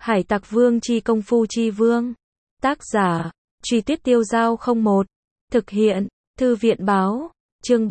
Hải Tặc Vương chi công phu chi vương. Tác giả, Truy Tuyết Tiêu Dao 01. Thực hiện, Thư viện báo. Chương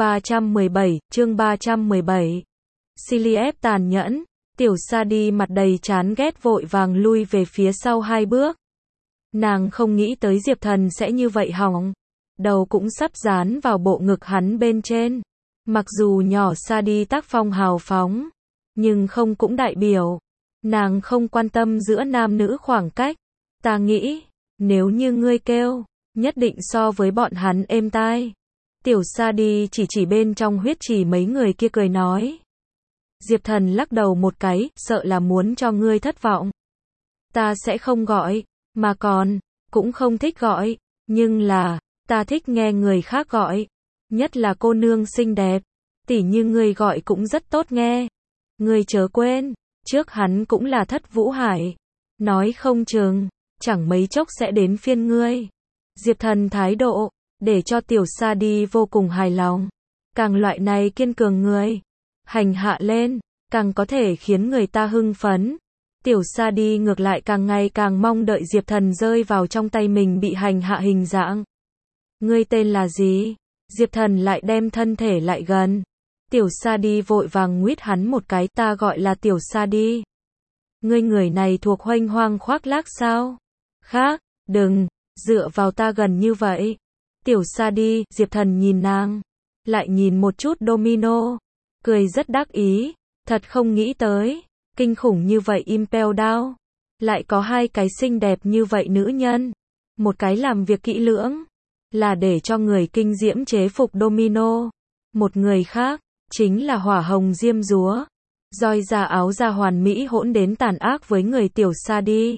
317. Cillian tàn nhẫn. Tiểu Sadie mặt đầy chán ghét vội vàng lui về phía sau 2 bước. Nàng không nghĩ tới Diệp Thần sẽ như vậy hỏng. Đầu cũng sắp dán vào bộ ngực hắn bên trên. Mặc dù nhỏ Sadie tác phong hào phóng, nhưng không cũng đại biểu nàng không quan tâm giữa nam nữ khoảng cách. Ta nghĩ, nếu như ngươi kêu, nhất định so với bọn hắn êm tai. Tiểu Sadie chỉ bên trong huyết trì mấy người kia cười nói. Diệp Thần lắc đầu một cái, sợ là muốn cho ngươi thất vọng. Ta sẽ không gọi, mà còn, cũng không thích gọi, nhưng là, ta thích nghe người khác gọi. Nhất là cô nương xinh đẹp, tỉ như ngươi gọi cũng rất tốt nghe. Ngươi chớ quên, trước hắn cũng là Thất Vũ Hải. Nói không chừng, chẳng mấy chốc sẽ đến phiên ngươi. Diệp Thần thái độ, để cho Tiểu Sadie vô cùng hài lòng. Càng loại này kiên cường người, hành hạ lên, càng có thể khiến người ta hưng phấn. Tiểu Sadie ngược lại càng ngày càng mong đợi Diệp Thần rơi vào trong tay mình bị hành hạ hình dạng. Ngươi tên là gì? Diệp Thần lại đem thân thể lại gần. Tiểu Sadie vội vàng nguyết hắn một cái, ta gọi là Tiểu Sadie. Ngươi người này thuộc Huênh Hoang khoác lác sao? Khác, đừng, dựa vào ta gần như vậy. Tiểu Sadie, Diệp Thần nhìn nàng, lại nhìn một chút Domino, cười rất đắc ý, thật không nghĩ tới, kinh khủng như vậy Impel Down, lại có 2 cái xinh đẹp như vậy nữ nhân, một cái làm việc kỹ lưỡng, là để cho người kinh diễm chế phục Domino, một người khác, chính là hỏa hồng diêm dúa, roi da áo da hoàn mỹ hỗn đến tàn ác với người Tiểu Sadie.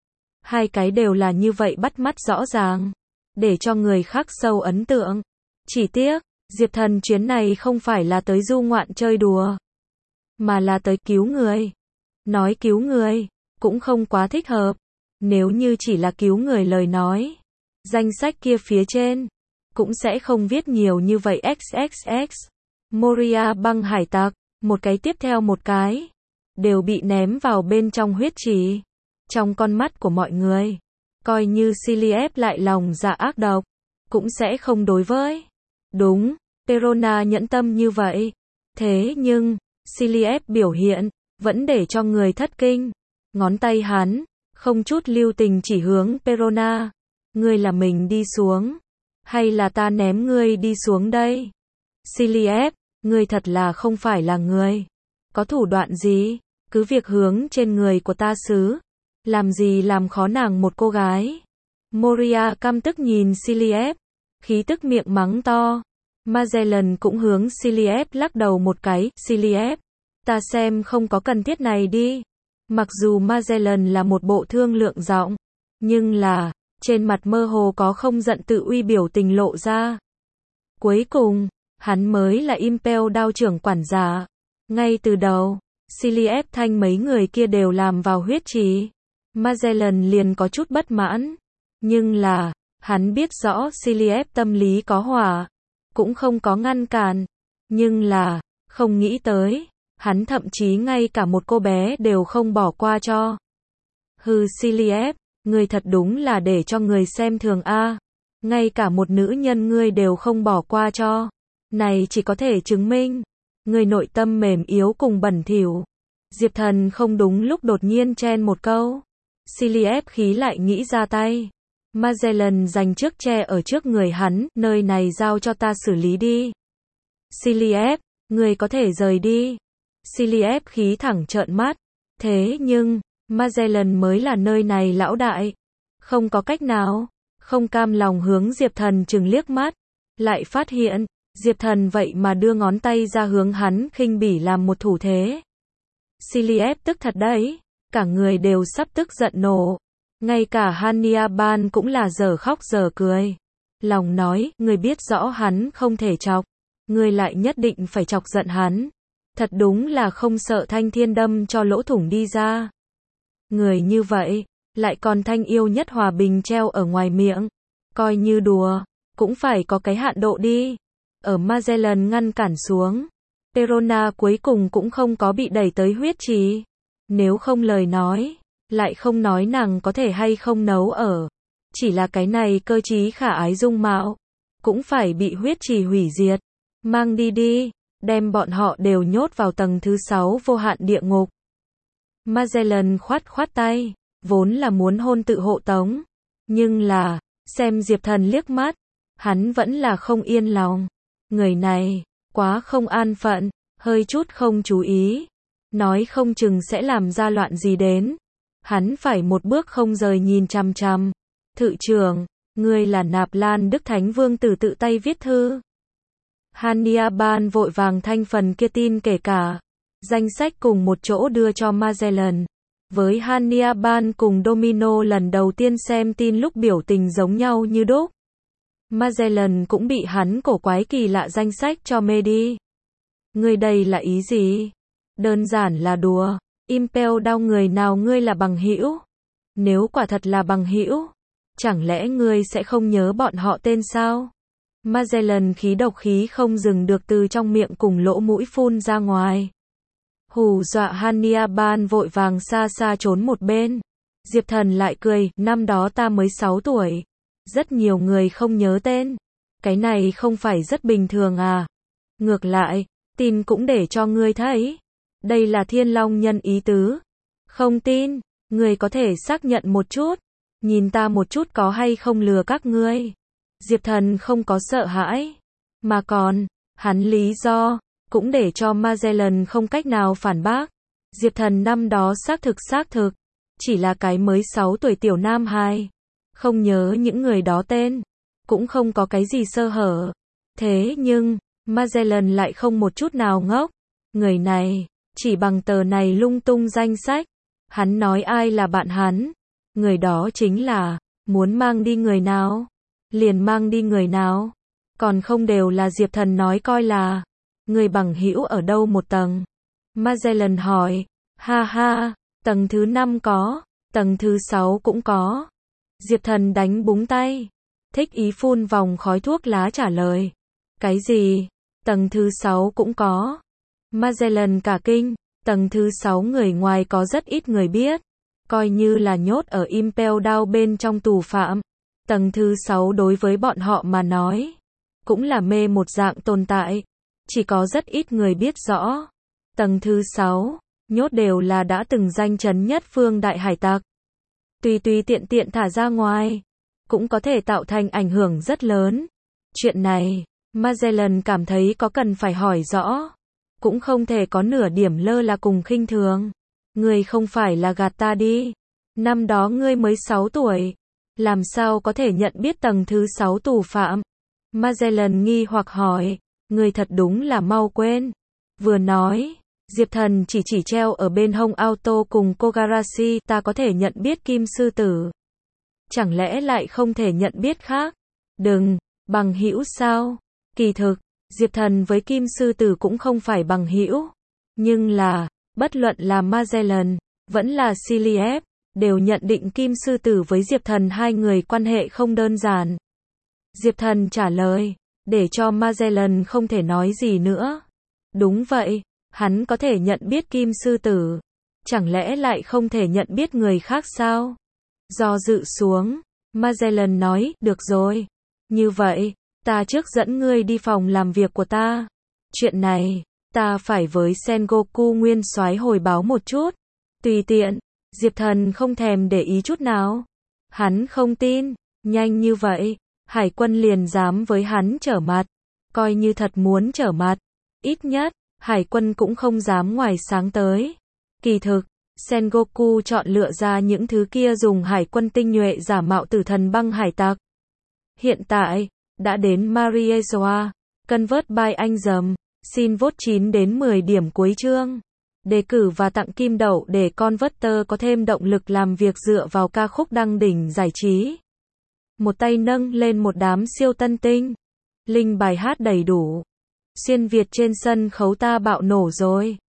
2 cái đều là như vậy bắt mắt rõ ràng, để cho người khác sâu ấn tượng. Chỉ tiếc, Diệp Thần chuyến này không phải là tới du ngoạn chơi đùa, mà là tới cứu người. Nói cứu người, cũng không quá thích hợp. Nếu như chỉ là cứu người lời nói, danh sách kia phía trên, cũng sẽ không viết nhiều như vậy XXX. Moria băng hải tặc, một cái tiếp theo một cái, đều bị ném vào bên trong huyết trì. Trong con mắt của mọi người, coi như Cillian lại lòng dạ ác độc, cũng sẽ không đối với. Đúng, Perona nhẫn tâm như vậy. Thế nhưng, Cillian biểu hiện, vẫn để cho người thất kinh. Ngón tay hắn, không chút lưu tình chỉ hướng Perona. Ngươi là mình đi xuống, hay là ta ném ngươi đi xuống đây? Cillian, ngươi thật là không phải là người. Có thủ đoạn gì? Cứ việc hướng trên người của ta xứ. Làm gì làm khó nàng một cô gái? Moria căm tức nhìn Cillian, khí tức miệng mắng to. Magellan cũng hướng Cillian lắc đầu một cái. Cillian, ta xem không có cần thiết này đi. Mặc dù Magellan là một bộ thương lượng giọng, nhưng là, trên mặt mơ hồ có không giận tự uy biểu tình lộ ra. Cuối cùng, hắn mới là Impel Down trưởng quản giả. Ngay từ đầu, Cillian thanh mấy người kia đều làm vào huyết trì. Magellan liền có chút bất mãn. Nhưng là, hắn biết rõ Cillian tâm lý có hỏa, cũng không có ngăn cản. Nhưng là, không nghĩ tới, hắn thậm chí ngay cả một cô bé đều không bỏ qua cho. Hừ Cillian, ngươi thật đúng là để cho người xem thường a. Ngay cả một nữ nhân ngươi đều không bỏ qua cho. Này chỉ có thể chứng minh, ngươi nội tâm mềm yếu cùng bẩn thỉu. Diệp Thần không đúng lúc đột nhiên chen một câu. Cillian khí lại nghĩ ra tay. Magellan dành trước che ở trước người hắn, nơi này giao cho ta xử lý đi. Cillian, người có thể rời đi. Cillian khí thẳng trợn mắt. Thế nhưng, Magellan mới là nơi này lão đại. Không có cách nào, không cam lòng hướng Diệp Thần chừng liếc mắt. Lại phát hiện, Diệp Thần vậy mà đưa ngón tay ra hướng hắn khinh bỉ làm một thủ thế. Cillian tức thật đấy. Cả người đều sắp tức giận nổ. Ngay cả Hannibal cũng là giờ khóc giờ cười. Lòng nói, người biết rõ hắn không thể chọc. Người lại nhất định phải chọc giận hắn. Thật đúng là không sợ thanh thiên đâm cho lỗ thủng đi ra. Người như vậy, lại còn thanh yêu nhất hòa bình treo ở ngoài miệng. Coi như đùa, cũng phải có cái hạn độ đi. Ở Magellan ngăn cản xuống, Perona cuối cùng cũng không có bị đẩy tới huyết trì. Nếu không lời nói, lại không nói nàng có thể hay không nấu ở. Chỉ là cái này cơ trí khả ái dung mạo, cũng phải bị huyết trì hủy diệt. Mang đi đi, đem bọn họ đều nhốt vào tầng thứ 6 vô hạn địa ngục. Magellan khoát khoát tay, vốn là muốn hôn tự hộ tống. Nhưng là, xem Diệp Thần liếc mắt, hắn vẫn là không yên lòng. Người này, quá không an phận, hơi chút không chú ý. Nói không chừng sẽ làm ra loạn gì đến. Hắn phải một bước không rời nhìn chằm chằm. Thự trưởng, ngươi là Nạp Lan Đức Thánh Vương tử tự tay viết thư. Hania Ban vội vàng thanh phần kia tin kể cả danh sách cùng một chỗ đưa cho Magellan. Với Hania Ban cùng Domino lần đầu tiên xem tin lúc biểu tình giống nhau như đúc. Magellan cũng bị hắn cổ quái kỳ lạ danh sách cho mê đi. Ngươi đây là ý gì? Đơn giản là đùa. Impel Down người nào ngươi là bằng hữu? Nếu quả thật là bằng hữu, chẳng lẽ ngươi sẽ không nhớ bọn họ tên sao? Magellan khí độc khí không dừng được từ trong miệng cùng lỗ mũi phun ra ngoài. Hù dọa Hania Ban vội vàng xa xa trốn một bên. Diệp Thần lại cười, năm đó ta mới 6 tuổi. Rất nhiều người không nhớ tên. Cái này không phải rất bình thường à? Ngược lại, tin cũng để cho ngươi thấy. Đây là Thiên Long Nhân ý tứ. Không tin, ngươi có thể xác nhận một chút. Nhìn ta một chút có hay không lừa các ngươi. Diệp Thần không có sợ hãi. Mà còn, hắn lý do, cũng để cho Magellan không cách nào phản bác. Diệp Thần năm đó xác thực. Chỉ là cái mới 6 tuổi tiểu nam hài. Không nhớ những người đó tên. Cũng không có cái gì sơ hở. Thế nhưng, Magellan lại không một chút nào ngốc. Người này, chỉ bằng tờ này lung tung danh sách. Hắn nói ai là bạn hắn. Người đó chính là, muốn mang đi người nào. Liền mang đi người nào. Còn không đều là Diệp Thần nói coi là. Người bằng hữu ở đâu một tầng? Magellan hỏi. Ha ha, tầng thứ 5 có. Tầng thứ 6 cũng có. Diệp Thần đánh búng tay. Thích ý phun vòng khói thuốc lá trả lời. Cái gì? Tầng thứ 6 cũng có. Magellan cả kinh. Tầng thứ 6 người ngoài có rất ít người biết. Coi như là nhốt ở Impel Down bên trong tù phạm. Tầng thứ 6 đối với bọn họ mà nói. Cũng là mê một dạng tồn tại. Chỉ có rất ít người biết rõ. Tầng thứ 6, nhốt đều là đã từng danh chấn nhất phương đại hải tặc. Tùy tiện thả ra ngoài. Cũng có thể tạo thành ảnh hưởng rất lớn. Chuyện này, Magellan cảm thấy có cần phải hỏi rõ. Cũng không thể có nửa điểm lơ là cùng khinh thường. Ngươi không phải là gạt ta đi. Năm đó ngươi mới 6 tuổi. Làm sao có thể nhận biết tầng thứ 6 tù phạm? Magellan nghi hoặc hỏi. Ngươi thật đúng là mau quên. Vừa nói, Diệp Thần chỉ treo ở bên hông auto cùng Kogarashi, ta có thể nhận biết Kim Sư Tử. Chẳng lẽ lại không thể nhận biết khác? Đừng, bằng hữu sao? Kỳ thực, Diệp Thần với Kim Sư Tử cũng không phải bằng hữu. Nhưng là, bất luận là Magellan, vẫn là Cilliep, đều nhận định Kim Sư Tử với Diệp Thần hai người quan hệ không đơn giản. Diệp Thần trả lời, để cho Magellan không thể nói gì nữa. Đúng vậy, hắn có thể nhận biết Kim Sư Tử. Chẳng lẽ lại không thể nhận biết người khác sao? Do dự xuống, Magellan nói, được rồi. Như vậy, ta trước dẫn ngươi đi phòng làm việc của ta. Chuyện này, ta phải với Sengoku nguyên soái hồi báo một chút. Tùy tiện, Diệp Thần không thèm để ý chút nào. Hắn không tin, nhanh như vậy, Hải quân liền dám với hắn trở mặt. Coi như thật muốn trở mặt, ít nhất, Hải quân cũng không dám ngoài sáng tới. Kỳ thực, Sengoku chọn lựa ra những thứ kia dùng hải quân tinh nhuệ giả mạo tử thần băng hải tặc. Hiện tại, đã đến Mariejoa, Convert by anh dầm, xin vote 9 đến 10 điểm cuối chương. Đề cử và tặng kim đậu để Converter có thêm động lực làm việc dựa vào ca khúc đăng đỉnh giải trí. Một tay nâng lên một đám siêu tân tinh. Link bài hát đầy đủ. Xuyên Việt trên sân khấu ta bạo nổ rồi.